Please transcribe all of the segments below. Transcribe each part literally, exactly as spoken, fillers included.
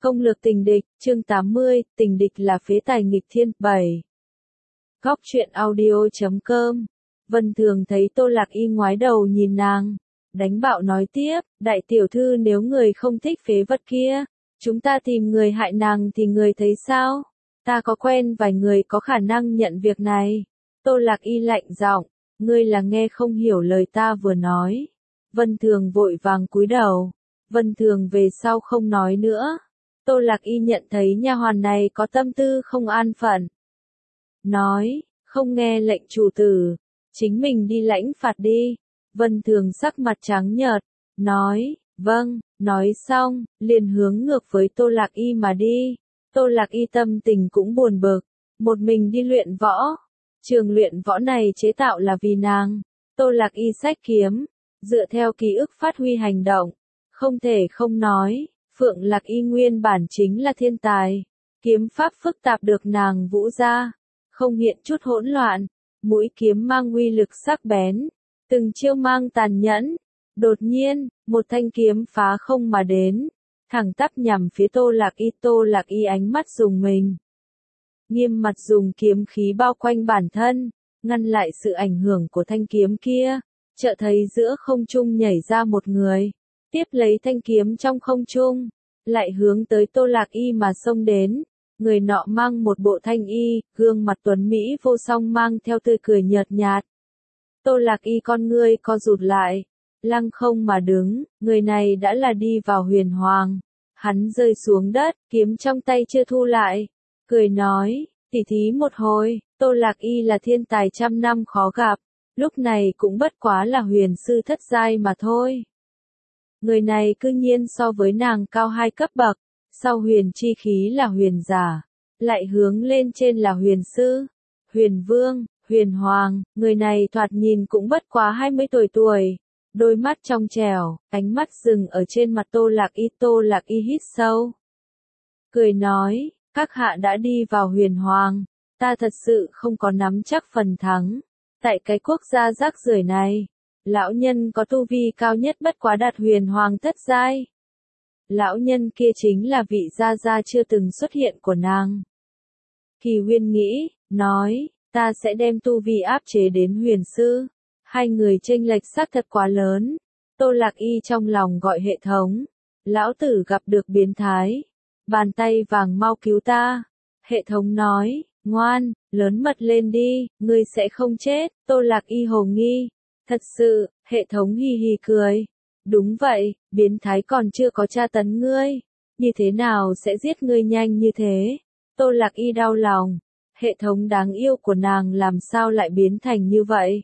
Công lược tình địch, chương tám mươi, tình địch là phế tài nghịch thiên, bảy. Góc truyện audio chấm com. Vân Thường thấy Tô Lạc Y ngoái đầu nhìn nàng, đánh bạo nói tiếp, đại tiểu thư nếu người không thích phế vật kia, chúng ta tìm người hại nàng thì người thấy sao? Ta có quen vài người có khả năng nhận việc này. Tô Lạc Y lạnh giọng, ngươi là nghe không hiểu lời ta vừa nói. Vân Thường vội vàng cúi đầu. Vân Thường về sau không nói nữa. Tô Lạc Y nhận thấy nha hoàn này có tâm tư không an phận. Nói, không nghe lệnh chủ tử, chính mình đi lãnh phạt đi. Vân Thường sắc mặt trắng nhợt, nói, vâng, nói xong, liền hướng ngược với Tô Lạc Y mà đi. Tô Lạc Y tâm tình cũng buồn bực, một mình đi luyện võ. Trường luyện võ này chế tạo là vì nàng. Tô Lạc Y xách kiếm, dựa theo ký ức phát huy hành động. Không thể không nói, Phượng Lạc Y nguyên bản chính là thiên tài. Kiếm pháp phức tạp được nàng vũ ra, không hiện chút hỗn loạn. Mũi kiếm mang uy lực sắc bén, từng chiêu mang tàn nhẫn. Đột nhiên, một thanh kiếm phá không mà đến, thẳng tắp nhằm phía Tô Lạc Y. Tô Lạc Y ánh mắt rùng mình, nghiêm mặt dùng kiếm khí bao quanh bản thân, ngăn lại sự ảnh hưởng của thanh kiếm kia. Chợt thấy giữa không trung nhảy ra một người, tiếp lấy thanh kiếm trong không trung, lại hướng tới Tô Lạc Y mà xông đến. Người nọ mang một bộ thanh y, gương mặt tuấn mỹ vô song mang theo tươi cười nhợt nhạt. Tô Lạc Y con ngươi co rụt lại, lăng không mà đứng, người này đã là đi vào huyền hoàng. Hắn rơi xuống đất, kiếm trong tay chưa thu lại, cười nói, tỉ thí một hồi. Tô Lạc Y là thiên tài trăm năm khó gặp, lúc này cũng bất quá là huyền sư thất giai mà thôi. Người này cư nhiên so với nàng cao hai cấp bậc, sau huyền chi khí là huyền giả, lại hướng lên trên là huyền sư, huyền vương, huyền hoàng. Người này thoạt nhìn cũng bất quá hai mươi tuổi tuổi, đôi mắt trong trẻo, ánh mắt dừng ở trên mặt Tô Lạc Y. Tô Lạc Y hít sâu, cười nói, các hạ đã đi vào huyền hoàng, ta thật sự không có nắm chắc phần thắng. Tại cái quốc gia rác rưởi này, lão nhân có tu vi cao nhất bất quá đạt huyền hoàng thất giai. Lão nhân kia chính là vị gia gia chưa từng xuất hiện của nàng. Kỳ Huyên nghĩ, nói, ta sẽ đem tu vi áp chế đến huyền sư. Hai người chênh lệch xác thật quá lớn. Tô Lạc Y trong lòng gọi hệ thống. Lão tử gặp được biến thái. Bàn tay vàng mau cứu ta. Hệ thống nói, ngoan, lớn mật lên đi, ngươi sẽ không chết. Tô Lạc Y hồ nghi. Thật sự, hệ thống hì hì cười. Đúng vậy, biến thái còn chưa có tra tấn ngươi, như thế nào sẽ giết ngươi nhanh như thế? Tô Lạc Y đau lòng, hệ thống đáng yêu của nàng làm sao lại biến thành như vậy?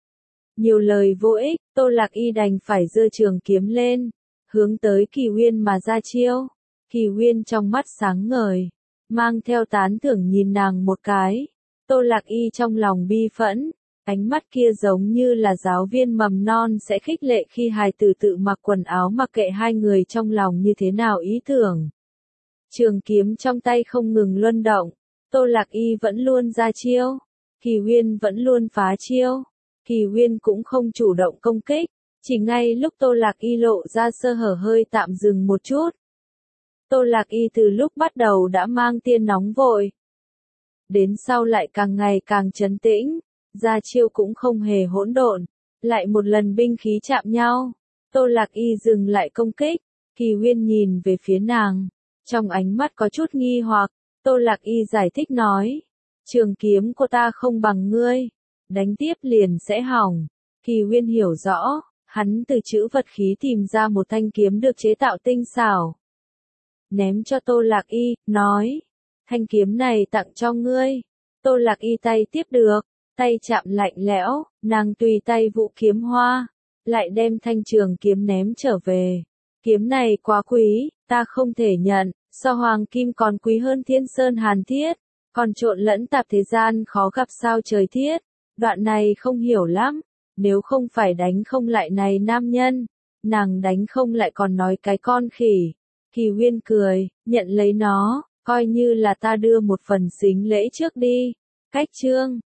Nhiều lời vô ích, Tô Lạc Y đành phải giơ trường kiếm lên, hướng tới Kỳ Huyên mà ra chiêu. Kỳ Huyên trong mắt sáng ngời, mang theo tán thưởng nhìn nàng một cái. Tô Lạc Y trong lòng bi phẫn. Ánh mắt kia giống như là giáo viên mầm non sẽ khích lệ khi hài tử tự mặc quần áo mặc kệ hai người trong lòng như thế nào ý tưởng. Trường kiếm trong tay không ngừng luân động, Tô Lạc Y vẫn luôn ra chiêu, Kỳ Huyên vẫn luôn phá chiêu. Kỳ Huyên cũng không chủ động công kích, chỉ ngay lúc Tô Lạc Y lộ ra sơ hở hơi tạm dừng một chút. Tô Lạc Y từ lúc bắt đầu đã mang tiên nóng vội, đến sau lại càng ngày càng trấn tĩnh. Ra chiêu cũng không hề hỗn độn, lại một lần binh khí chạm nhau. Tô Lạc Y dừng lại công kích, Kỳ Huyên nhìn về phía nàng, trong ánh mắt có chút nghi hoặc. Tô Lạc Y giải thích nói, trường kiếm của ta không bằng ngươi, đánh tiếp liền sẽ hỏng. Kỳ Huyên hiểu rõ, hắn từ trữ vật khí tìm ra một thanh kiếm được chế tạo tinh xảo, ném cho Tô Lạc Y, nói, thanh kiếm này tặng cho ngươi. Tô Lạc Y tay tiếp được, tay chạm lạnh lẽo, nàng tùy tay vũ kiếm hoa, lại đem thanh trường kiếm ném trở về. Kiếm này quá quý, ta không thể nhận, so hoàng kim còn quý hơn thiên sơn hàn thiết, còn trộn lẫn tạp thế gian khó gặp sao trời thiết. Đoạn này không hiểu lắm, nếu không phải đánh không lại này nam nhân, nàng đánh không lại còn nói cái con khỉ. Kỳ Huyên cười, nhận lấy nó, coi như là ta đưa một phần xính lễ trước đi. Cách chương